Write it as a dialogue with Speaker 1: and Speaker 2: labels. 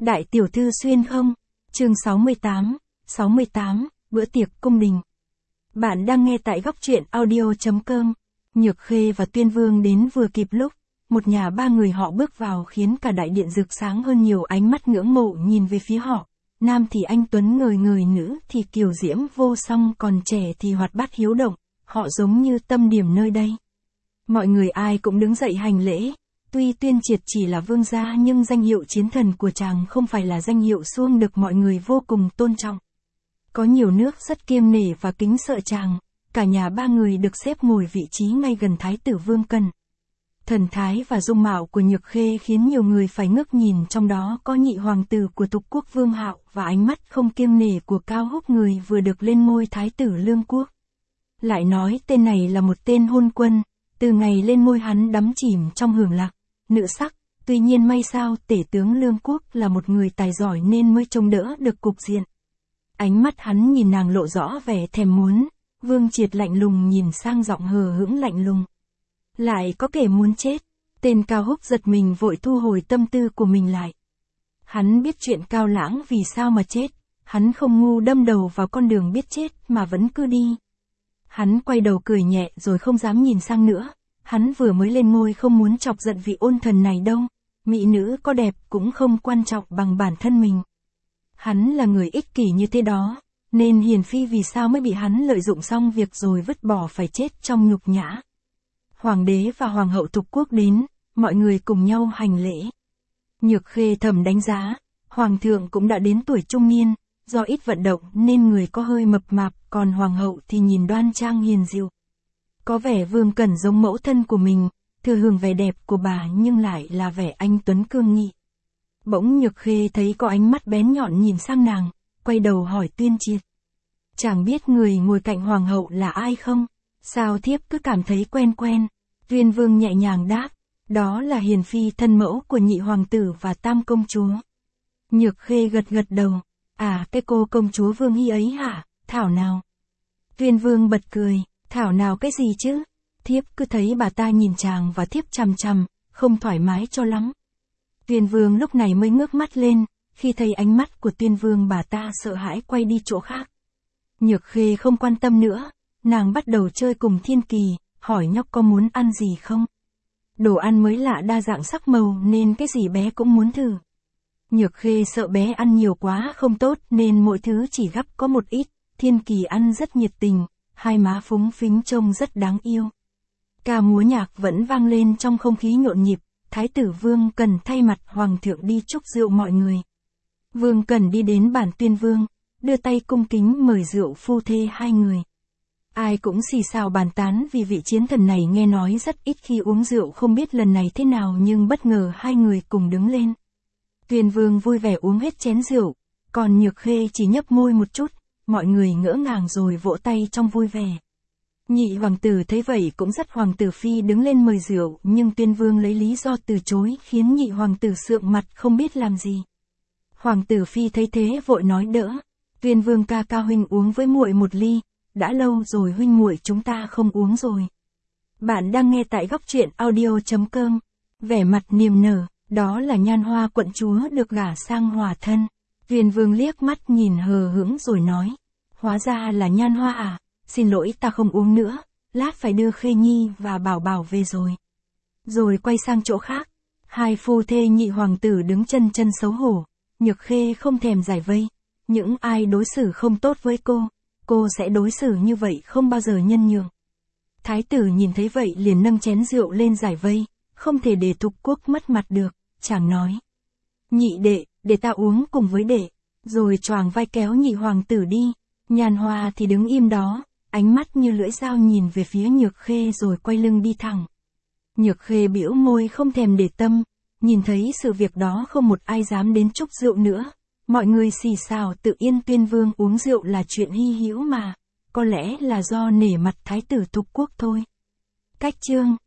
Speaker 1: Đại tiểu thư xuyên không? Chương 68, bữa tiệc cung đình. Bạn đang nghe tại góc truyện audio.com. Nhược Khê và Tuyên Vương đến vừa kịp lúc, một nhà ba người họ bước vào khiến cả đại điện rực sáng hơn nhiều, ánh mắt ngưỡng mộ nhìn về phía họ. Nam thì anh tuấn ngời ngời, nữ thì kiều diễm vô song, còn trẻ thì hoạt bát hiếu động, họ giống như tâm điểm nơi đây. Mọi người ai cũng đứng dậy hành lễ. Tuy Tuyên Triệt chỉ là vương gia nhưng danh hiệu chiến thần của chàng không phải là danh hiệu suông, được mọi người vô cùng tôn trọng. Có nhiều nước rất kiêng nể và kính sợ chàng, cả nhà ba người được xếp ngồi vị trí ngay gần Thái tử Vương Cần. Thần thái và dung mạo của Nhược Khê khiến nhiều người phải ngước nhìn, trong đó có nhị hoàng tử của Tục quốc Vương Hạo và ánh mắt không kiêng nể của Cao Húc, người vừa được lên ngôi Thái tử Lương Quốc. Lại nói tên này là một tên hôn quân, từ ngày lên ngôi hắn đắm chìm trong hưởng lạc nữ sắc, tuy nhiên may sao tể tướng Lương Quốc là một người tài giỏi nên mới trông đỡ được cục diện. Ánh mắt hắn nhìn nàng lộ rõ vẻ thèm muốn. Vương Triệt lạnh lùng nhìn sang, giọng hờ hững lạnh lùng. Lại có kẻ muốn chết. Tên Cao Húc giật mình vội thu hồi tâm tư của mình lại. Hắn biết chuyện Cao Lãng vì sao mà chết, hắn không ngu đâm đầu vào con đường biết chết mà vẫn cứ đi. Hắn quay đầu cười nhẹ rồi không dám nhìn sang nữa. Hắn vừa mới lên ngôi không muốn chọc giận vị ôn thần này đâu. Mỹ nữ có đẹp cũng không quan trọng bằng bản thân mình. Hắn là người ích kỷ như thế đó, nên hiền phi vì sao mới bị hắn lợi dụng xong việc rồi vứt bỏ phải chết trong nhục nhã. Hoàng đế và hoàng hậu Tục quốc đến, mọi người cùng nhau hành lễ. Nhược Khê thầm đánh giá, hoàng thượng cũng đã đến tuổi trung niên, do ít vận động nên người có hơi mập mạp, còn hoàng hậu thì nhìn đoan trang hiền dịu. Có vẻ Vương Cẩn giống mẫu thân của mình, thừa hưởng vẻ đẹp của bà nhưng lại là vẻ anh tuấn cương nghị. Bỗng Nhược Khê thấy có ánh mắt bén nhọn nhìn sang nàng, quay đầu hỏi Tuyên Triệt. Chàng biết người ngồi cạnh hoàng hậu là ai không? Sao thiếp cứ cảm thấy quen quen? Tuyên Vương nhẹ nhàng đáp, đó là hiền phi thân mẫu của nhị hoàng tử và tam công chúa. Nhược Khê gật gật đầu, à, cái cô công chúa Vương Hy ấy hả, thảo nào? Tuyên Vương bật cười, thảo nào cái gì chứ? Thiếp cứ thấy bà ta nhìn chàng và thiếp chằm chằm, không thoải mái cho lắm. Tuyên Vương lúc này mới ngước mắt lên, khi thấy ánh mắt của Tuyên Vương bà ta sợ hãi quay đi chỗ khác. Nhược Khê không quan tâm nữa, nàng bắt đầu chơi cùng Thiên Kỳ, hỏi nhóc có muốn ăn gì không. Đồ ăn mới lạ đa dạng sắc màu nên cái gì bé cũng muốn thử. Nhược Khê sợ bé ăn nhiều quá không tốt nên mỗi thứ chỉ gắp có một ít. Thiên Kỳ ăn rất nhiệt tình, hai má phúng phính trông rất đáng yêu. Ca múa nhạc vẫn vang lên trong không khí nhộn nhịp. Thái tử Vương Cần thay mặt hoàng thượng đi chúc rượu mọi người. Vương Cần đi đến bàn Tuyên Vương, đưa tay cung kính mời rượu phu thê hai người. Ai cũng xì xào bàn tán vì vị chiến thần này nghe nói rất ít khi uống rượu, không biết lần này thế nào, nhưng bất ngờ hai người cùng đứng lên. Tuyên Vương vui vẻ uống hết chén rượu, còn Nhược Khê chỉ nhấp môi một chút, mọi người ngỡ ngàng rồi vỗ tay trong vui vẻ. Nhị hoàng tử thấy vậy cũng dắt hoàng tử phi đứng lên mời rượu, nhưng Tuyên Vương lấy lý do từ chối khiến nhị hoàng tử sượng mặt không biết làm gì. Hoàng tử phi thấy thế vội nói đỡ, Tuyên Vương ca ca, huynh uống với muội một ly, đã lâu rồi huynh muội chúng ta không uống rồi. Bạn đang nghe tại góc truyện audio.com. Vẻ mặt niềm nở, đó là Nhan Hoa quận chúa được gả sang Hòa thân. Tuyên Vương liếc mắt nhìn hờ hững rồi nói, hóa ra là Nhan Hoa à. Xin lỗi, ta không uống nữa, lát phải đưa Khê Nhi và Bảo Bảo về rồi. Rồi quay sang chỗ khác, hai phu thê nhị hoàng tử đứng chân chân xấu hổ. Nhược Khê không thèm giải vây, những ai đối xử không tốt với cô sẽ đối xử như vậy, không bao giờ nhân nhượng. Thái tử nhìn thấy vậy liền nâng chén rượu lên giải vây, không thể để Tục quốc mất mặt được, chàng nói. Nhị đệ, để ta uống cùng với đệ, rồi choàng vai kéo nhị hoàng tử đi. Nhan Hoa thì đứng im đó, ánh mắt như lưỡi dao nhìn về phía Nhược Khê rồi quay lưng đi thẳng. Nhược Khê bĩu môi không thèm để tâm, nhìn thấy sự việc đó không một ai dám đến chúc rượu nữa. Mọi người xì xào, tự yên Tuyên Vương uống rượu là chuyện hy hữu mà, có lẽ là do nể mặt Thái tử Tục quốc thôi. Cách chương